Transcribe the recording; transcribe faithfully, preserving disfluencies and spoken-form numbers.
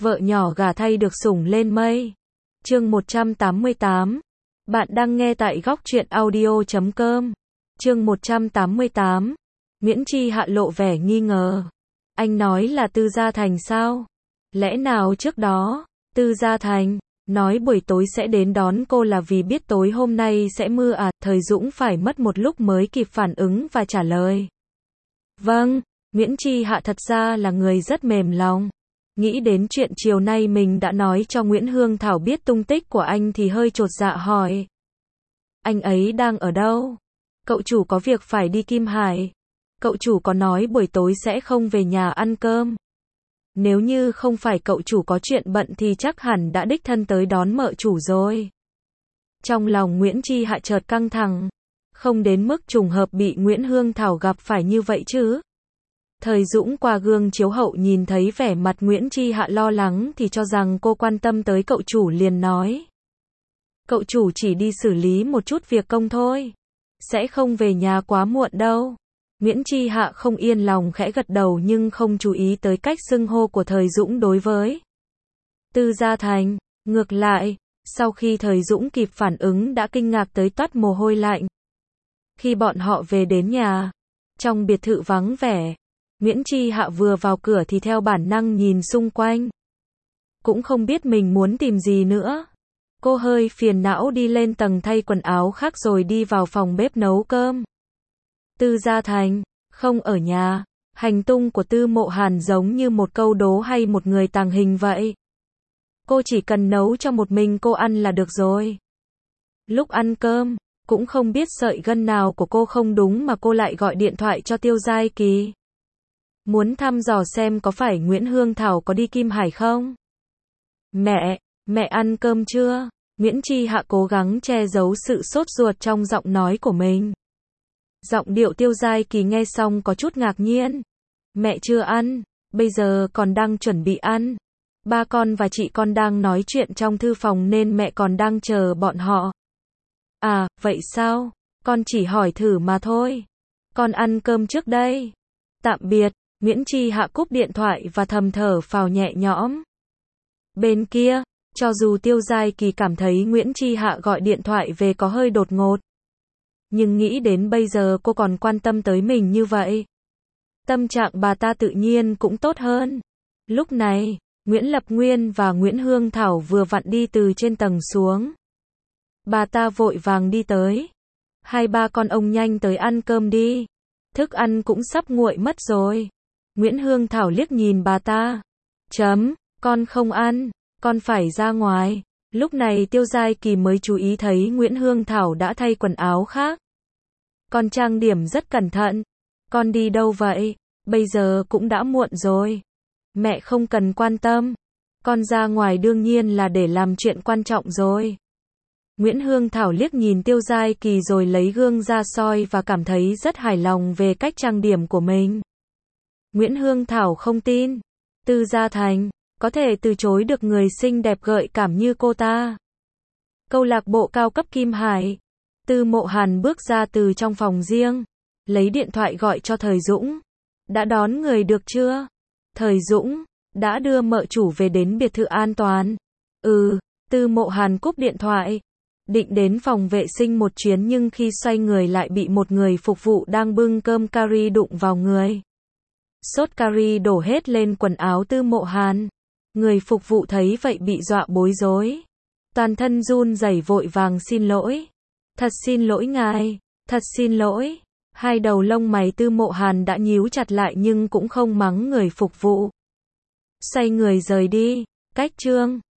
vợ nhỏ gả thay được sủng lên mây. Chương một trăm tám mươi tám. Bạn đang nghe tại góc truyện audio chấm com. Chương một trăm tám mươi tám. Nguyễn Chi Hạ lộ vẻ nghi ngờ. Anh nói là Tư Gia Thành sao? Lẽ nào trước đó, Tư Gia Thành nói buổi tối sẽ đến đón cô là vì biết tối hôm nay sẽ mưa à? Thời Dũng phải mất một lúc mới kịp phản ứng và trả lời. Vâng, Nguyễn Chi Hạ thật ra là người rất mềm lòng. Nghĩ đến chuyện chiều nay mình đã nói cho Nguyễn Hương Thảo biết tung tích của anh thì hơi chột dạ hỏi. Anh ấy đang ở đâu? Cậu chủ có việc phải đi Kim Hải. Cậu chủ có nói buổi tối sẽ không về nhà ăn cơm. Nếu như không phải cậu chủ có chuyện bận thì chắc hẳn đã đích thân tới đón mợ chủ rồi. Trong lòng Nguyễn Chi Hạ chợt căng thẳng. Không đến mức trùng hợp bị Nguyễn Hương Thảo gặp phải như vậy chứ. Thời Dũng qua gương chiếu hậu nhìn thấy vẻ mặt Nguyễn Chi Hạ lo lắng thì cho rằng cô quan tâm tới cậu chủ liền nói. Cậu chủ chỉ đi xử lý một chút việc công thôi. Sẽ không về nhà quá muộn đâu. Nguyễn Chi Hạ không yên lòng khẽ gật đầu nhưng không chú ý tới cách xưng hô của Thời Dũng đối với Tư Gia Thành. Ngược lại, sau khi Thời Dũng kịp phản ứng đã kinh ngạc tới toát mồ hôi lạnh. Khi bọn họ về đến nhà, trong biệt thự vắng vẻ, Nguyễn Chi Hạ vừa vào cửa thì theo bản năng nhìn xung quanh. Cũng không biết mình muốn tìm gì nữa. Cô hơi phiền não đi lên tầng thay quần áo khác rồi đi vào phòng bếp nấu cơm. Tư Gia Thành, không ở nhà. Hành tung của Tư Mộ Hàn giống như một câu đố hay một người tàng hình vậy. Cô chỉ cần nấu cho một mình cô ăn là được rồi. Lúc ăn cơm, cũng không biết sợi gân nào của cô không đúng mà cô lại gọi điện thoại cho Tiêu Giai Kỳ. Muốn thăm dò xem có phải Nguyễn Hương Thảo có đi Kim Hải không? Mẹ, mẹ ăn cơm chưa? Nguyễn Chi Hạ cố gắng che giấu sự sốt ruột trong giọng nói của mình. Giọng điệu Tiêu Giai Kỳ nghe xong có chút ngạc nhiên. Mẹ chưa ăn, bây giờ còn đang chuẩn bị ăn. Ba con và chị con đang nói chuyện trong thư phòng nên mẹ còn đang chờ bọn họ. À, vậy sao? Con chỉ hỏi thử mà thôi. Con ăn cơm trước đây. Tạm biệt. Nguyễn Chi Hạ cúp điện thoại và thầm thở phào nhẹ nhõm. Bên kia, cho dù Tiêu Giai Kỳ cảm thấy Nguyễn Chi Hạ gọi điện thoại về có hơi đột ngột. Nhưng nghĩ đến bây giờ cô còn quan tâm tới mình như vậy. Tâm trạng bà ta tự nhiên cũng tốt hơn. Lúc này, Nguyễn Lập Nguyên và Nguyễn Hương Thảo vừa vặn đi từ trên tầng xuống. Bà ta vội vàng đi tới. Hai ba con ông nhanh tới ăn cơm đi. Thức ăn cũng sắp nguội mất rồi. Nguyễn Hương Thảo liếc nhìn bà ta. Chấm, con không ăn, con phải ra ngoài. Lúc này Tiêu Giai Kỳ mới chú ý thấy Nguyễn Hương Thảo đã thay quần áo khác. Con trang điểm rất cẩn thận. Con đi đâu vậy? Bây giờ cũng đã muộn rồi. Mẹ không cần quan tâm. Con ra ngoài đương nhiên là để làm chuyện quan trọng rồi. Nguyễn Hương Thảo liếc nhìn Tiêu Giai Kỳ rồi lấy gương ra soi và cảm thấy rất hài lòng về cách trang điểm của mình. Nguyễn Hương Thảo không tin. Tư Gia Thành có thể từ chối được người xinh đẹp gợi cảm như cô ta. Câu lạc bộ cao cấp Kim Hải. Tư Mộ Hàn bước ra từ trong phòng riêng. Lấy điện thoại gọi cho Thời Dũng. Đã đón người được chưa? Thời Dũng, đã đưa mợ chủ về đến biệt thự an toàn. Ừ, Tư Mộ Hàn cúp điện thoại. Định đến phòng vệ sinh một chuyến nhưng khi xoay người lại bị một người phục vụ đang bưng cơm cari đụng vào người. Sốt cari đổ hết lên quần áo Tư Mộ Hàn. Người phục vụ thấy vậy bị dọa bối rối. Toàn thân run rẩy vội vàng xin lỗi. Thật xin lỗi ngài, thật xin lỗi. Hai đầu lông mày Tư Mộ Hàn đã nhíu chặt lại nhưng cũng không mắng người phục vụ. Xoay người rời đi. Cách chương